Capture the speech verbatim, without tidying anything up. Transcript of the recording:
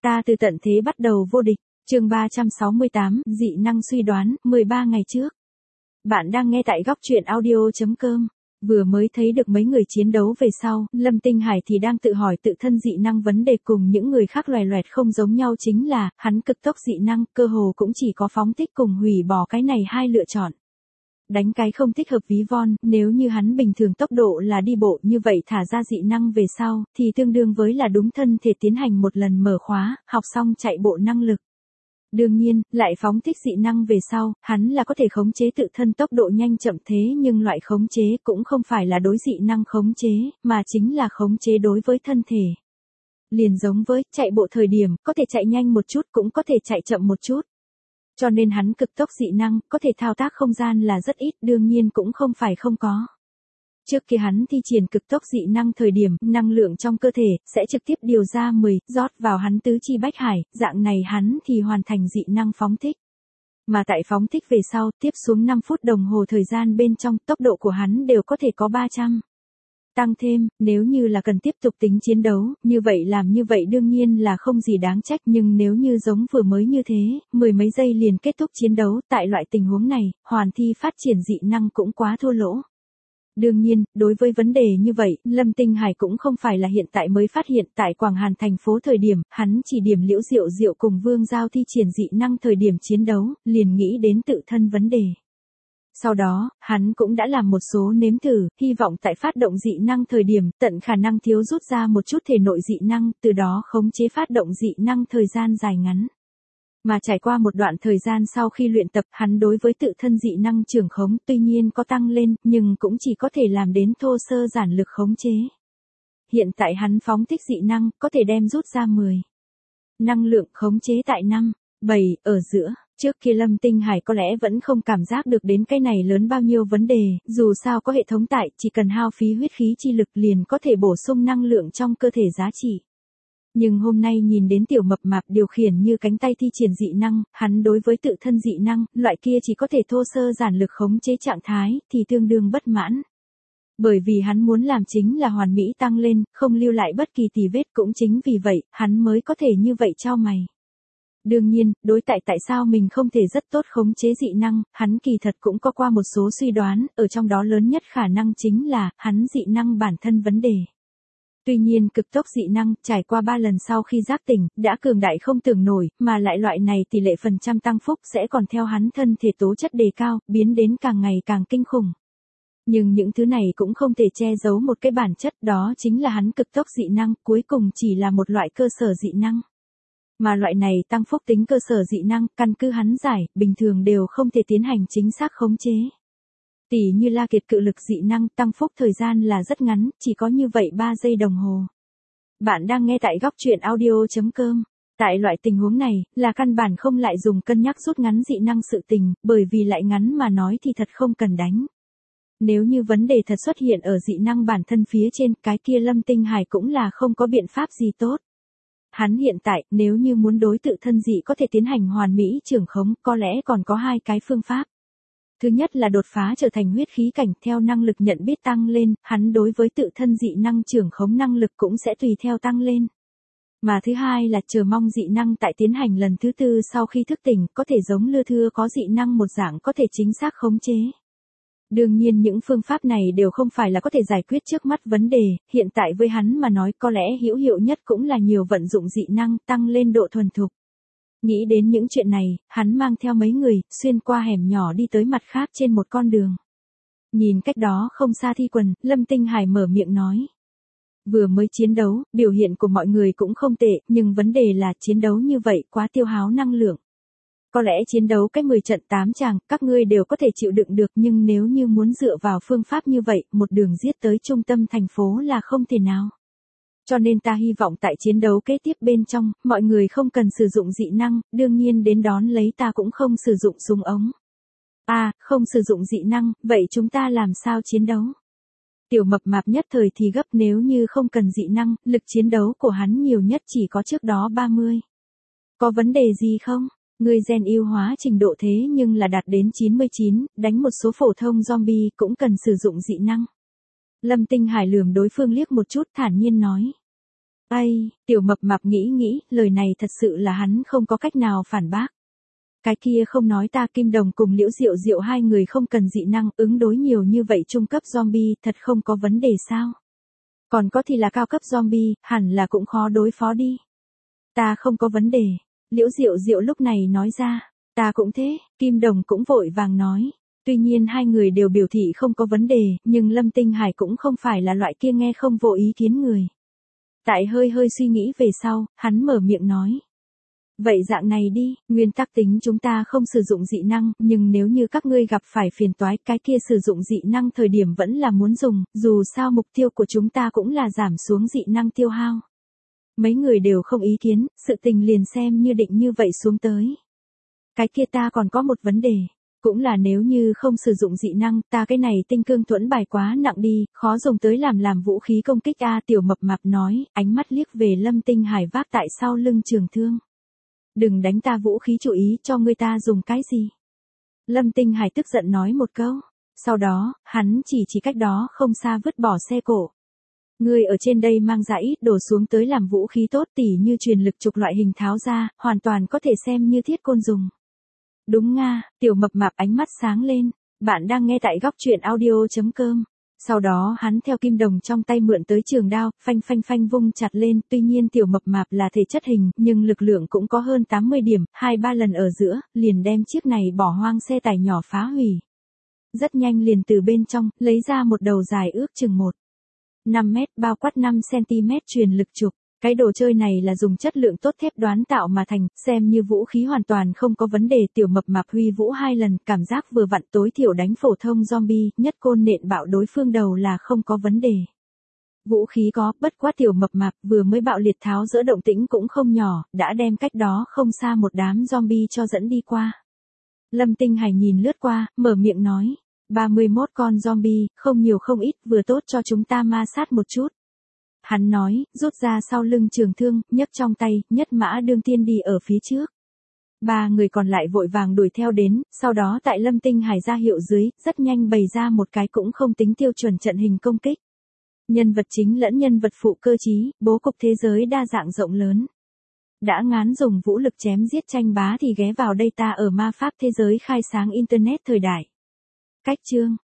Ta từ tận thế bắt đầu vô địch, chương ba trăm sáu mươi tám, dị năng suy đoán, mười ba ngày trước. Bạn đang nghe tại góc truyện audio chấm com. Vừa mới thấy được mấy người chiến đấu về sau, Lâm Tinh Hải thì đang tự hỏi tự thân dị năng vấn đề cùng những người khác loè loẹt không giống nhau chính là, hắn cực tốc dị năng, cơ hồ cũng chỉ có phóng thích cùng hủy bỏ cái này hai lựa chọn. Đánh cái không thích hợp ví von, nếu như hắn bình thường tốc độ là đi bộ như vậy thả ra dị năng về sau, thì tương đương với là đúng thân thể tiến hành một lần mở khóa, học xong chạy bộ năng lực. Đương nhiên, lại phóng thích dị năng về sau, hắn là có thể khống chế tự thân tốc độ nhanh chậm thế nhưng loại khống chế cũng không phải là đối dị năng khống chế, mà chính là khống chế đối với thân thể. Liền giống với, chạy bộ thời điểm, có thể chạy nhanh một chút cũng có thể chạy chậm một chút. Cho nên hắn cực tốc dị năng, có thể thao tác không gian là rất ít, đương nhiên cũng không phải không có. Trước khi hắn thi triển cực tốc dị năng thời điểm, năng lượng trong cơ thể, sẽ trực tiếp điều ra mười, rót vào hắn tứ chi bách hải, dạng này hắn thì hoàn thành dị năng phóng thích. Mà tại phóng thích về sau, tiếp xuống năm phút đồng hồ thời gian bên trong, tốc độ của hắn đều có thể có ba trăm. Tăng thêm, nếu như là cần tiếp tục tính chiến đấu, như vậy làm như vậy đương nhiên là không gì đáng trách nhưng nếu như giống vừa mới như thế, mười mấy giây liền kết thúc chiến đấu, tại loại tình huống này, hoàn thi phát triển dị năng cũng quá thua lỗ. Đương nhiên, đối với vấn đề như vậy, Lâm Tinh Hải cũng không phải là hiện tại mới phát hiện tại Quảng Hàn thành phố thời điểm, hắn chỉ điểm Liễu Diệu Diệu cùng Vương Giao thi triển dị năng thời điểm chiến đấu, liền nghĩ đến tự thân vấn đề. Sau đó, hắn cũng đã làm một số nếm thử, hy vọng tại phát động dị năng thời điểm, tận khả năng thiếu rút ra một chút thể nội dị năng, từ đó khống chế phát động dị năng thời gian dài ngắn. Mà trải qua một đoạn thời gian sau khi luyện tập, hắn đối với tự thân dị năng trưởng khống tuy nhiên có tăng lên, nhưng cũng chỉ có thể làm đến thô sơ giản lược khống chế. Hiện tại hắn phóng thích dị năng, có thể đem rút ra mười. Năng lượng khống chế tại năm, bảy, ở giữa. Trước kia Lâm Tinh Hải có lẽ vẫn không cảm giác được đến cái này lớn bao nhiêu vấn đề, dù sao có hệ thống tại, chỉ cần hao phí huyết khí chi lực liền có thể bổ sung năng lượng trong cơ thể giá trị. Nhưng hôm nay nhìn đến tiểu mập mạp điều khiển như cánh tay thi triển dị năng, hắn đối với tự thân dị năng, loại kia chỉ có thể thô sơ giản lược khống chế trạng thái, thì tương đương bất mãn. Bởi vì hắn muốn làm chính là hoàn mỹ tăng lên, không lưu lại bất kỳ tì vết cũng chính vì vậy, hắn mới có thể như vậy chau mày. Đương nhiên, đối tại tại sao mình không thể rất tốt khống chế dị năng, hắn kỳ thật cũng có qua một số suy đoán, ở trong đó lớn nhất khả năng chính là, hắn dị năng bản thân vấn đề. Tuy nhiên cực tốc dị năng, trải qua ba lần sau khi giác tỉnh, đã cường đại không tưởng nổi, mà lại loại này tỷ lệ phần trăm tăng phúc sẽ còn theo hắn thân thể tố chất đề cao, biến đến càng ngày càng kinh khủng. Nhưng những thứ này cũng không thể che giấu một cái bản chất, đó chính là hắn cực tốc dị năng, cuối cùng chỉ là một loại cơ sở dị năng. Mà loại này tăng phúc tính cơ sở dị năng, căn cứ hắn giải, bình thường đều không thể tiến hành chính xác khống chế. Tỷ như La Kiệt cự lực dị năng tăng phúc thời gian là rất ngắn, chỉ có như vậy ba giây đồng hồ. Bạn đang nghe tại góc truyện audio chấm com. Tại loại tình huống này, là căn bản không lại dùng cân nhắc rút ngắn dị năng sự tình, bởi vì lại ngắn mà nói thì thật không cần đánh. Nếu như vấn đề thật xuất hiện ở dị năng bản thân phía trên, cái kia Lâm Tinh Hải cũng là không có biện pháp gì tốt. Hắn hiện tại, nếu như muốn đối tự thân dị có thể tiến hành hoàn mỹ trưởng khống, có lẽ còn có hai cái phương pháp. Thứ nhất là đột phá trở thành huyết khí cảnh, theo năng lực nhận biết tăng lên, hắn đối với tự thân dị năng trưởng khống năng lực cũng sẽ tùy theo tăng lên. Mà thứ hai là chờ mong dị năng tại tiến hành lần thứ tư sau khi thức tỉnh, có thể giống Lư Thưa có dị năng một dạng có thể chính xác khống chế. Đương nhiên những phương pháp này đều không phải là có thể giải quyết trước mắt vấn đề, hiện tại với hắn mà nói có lẽ hữu hiệu nhất cũng là nhiều vận dụng dị năng, tăng lên độ thuần thục. Nghĩ đến những chuyện này, hắn mang theo mấy người, xuyên qua hẻm nhỏ đi tới mặt khác trên một con đường. Nhìn cách đó không xa Thi Quần, Lâm Tinh Hải mở miệng nói. Vừa mới chiến đấu, biểu hiện của mọi người cũng không tệ, nhưng vấn đề là chiến đấu như vậy quá tiêu hao năng lượng. Có lẽ chiến đấu cách mười trận tám chàng, các ngươi đều có thể chịu đựng được nhưng nếu như muốn dựa vào phương pháp như vậy, một đường giết tới trung tâm thành phố là không thể nào. Cho nên ta hy vọng tại chiến đấu kế tiếp bên trong, mọi người không cần sử dụng dị năng, đương nhiên đến đón lấy ta cũng không sử dụng súng ống. À, không sử dụng dị năng, vậy chúng ta làm sao chiến đấu? Tiểu mập mạp nhất thời thì gấp nếu như không cần dị năng, lực chiến đấu của hắn nhiều nhất chỉ có trước đó ba mươi. Có vấn đề gì không? Người gen yêu hóa trình độ thế nhưng là đạt đến chín mươi chín, đánh một số phổ thông zombie cũng cần sử dụng dị năng. Lâm Tinh Hải lườm đối phương liếc một chút thản nhiên nói. Ây, tiểu mập mạp nghĩ nghĩ, lời này thật sự là hắn không có cách nào phản bác. Cái kia không nói ta Kim Đồng cùng Liễu Diệu Diệu hai người không cần dị năng ứng đối nhiều như vậy trung cấp zombie thật không có vấn đề sao? Còn có thì là cao cấp zombie, hẳn là cũng khó đối phó đi. Ta không có vấn đề. Liễu Diệu Diệu lúc này nói ra, ta cũng thế, Kim Đồng cũng vội vàng nói. Tuy nhiên hai người đều biểu thị không có vấn đề, nhưng Lâm Tinh Hải cũng không phải là loại kia nghe không vô ý kiến người. Tại hơi hơi suy nghĩ về sau, hắn mở miệng nói. Vậy dạng này đi, nguyên tắc tính chúng ta không sử dụng dị năng, nhưng nếu như các ngươi gặp phải phiền toái, cái kia sử dụng dị năng thời điểm vẫn là muốn dùng, dù sao mục tiêu của chúng ta cũng là giảm xuống dị năng tiêu hao. Mấy người đều không ý kiến, sự tình liền xem như định như vậy xuống tới. Cái kia ta còn có một vấn đề. Cũng là nếu như không sử dụng dị năng, ta cái này tinh cương thuẫn bài quá nặng đi, khó dùng tới làm làm vũ khí công kích a. Tiểu mập mạp nói, ánh mắt liếc về Lâm Tinh Hải vác tại sau lưng trường thương. Đừng đánh ta vũ khí chú ý cho ngươi ta dùng cái gì. Lâm Tinh Hải tức giận nói một câu. Sau đó, hắn chỉ chỉ cách đó không xa vứt bỏ xe cổ. Ngươi ở trên đây mang dãy, đổ xuống tới làm vũ khí tốt tỉ như truyền lực trục loại hình tháo ra, hoàn toàn có thể xem như thiết côn dùng. Đúng nga, tiểu mập mạp ánh mắt sáng lên, bạn đang nghe tại góc truyện audio.com. Sau đó hắn theo Kim Đồng trong tay mượn tới trường đao, phanh phanh phanh vung chặt lên, tuy nhiên tiểu mập mạp là thể chất hình, nhưng lực lượng cũng có hơn tám mươi điểm, hai ba lần ở giữa, liền đem chiếc này bỏ hoang xe tải nhỏ phá hủy. Rất nhanh liền từ bên trong, lấy ra một đầu dài ước chừng một phẩy năm mét, bao quát năm xăng-ti-mét truyền lực trục. Cái đồ chơi này là dùng chất lượng tốt thép đoán tạo mà thành, xem như vũ khí hoàn toàn không có vấn đề. Tiểu mập mạp huy vũ hai lần, cảm giác vừa vặn tối thiểu đánh phổ thông zombie, nhất côn nện bạo đối phương đầu là không có vấn đề. Vũ khí có, bất quá tiểu mập mạp vừa mới bạo liệt tháo dỡ động tĩnh cũng không nhỏ, đã đem cách đó không xa một đám zombie cho dẫn đi qua. Lâm Tinh Hải nhìn lướt qua, mở miệng nói, ba mươi mốt con zombie, không nhiều không ít, vừa tốt cho chúng ta ma sát một chút. Hắn nói, rút ra sau lưng trường thương, nhấc trong tay, nhất mã đương tiên đi ở phía trước. Ba người còn lại vội vàng đuổi theo đến, sau đó tại Lâm Tinh Hải ra hiệu dưới, rất nhanh bày ra một cái cũng không tính tiêu chuẩn trận hình công kích. Nhân vật chính lẫn nhân vật phụ cơ trí, bố cục thế giới đa dạng rộng lớn. Đã ngán dùng vũ lực chém giết tranh bá thì ghé vào đây ta ở ma pháp thế giới khai sáng Internet thời đại. Cách chương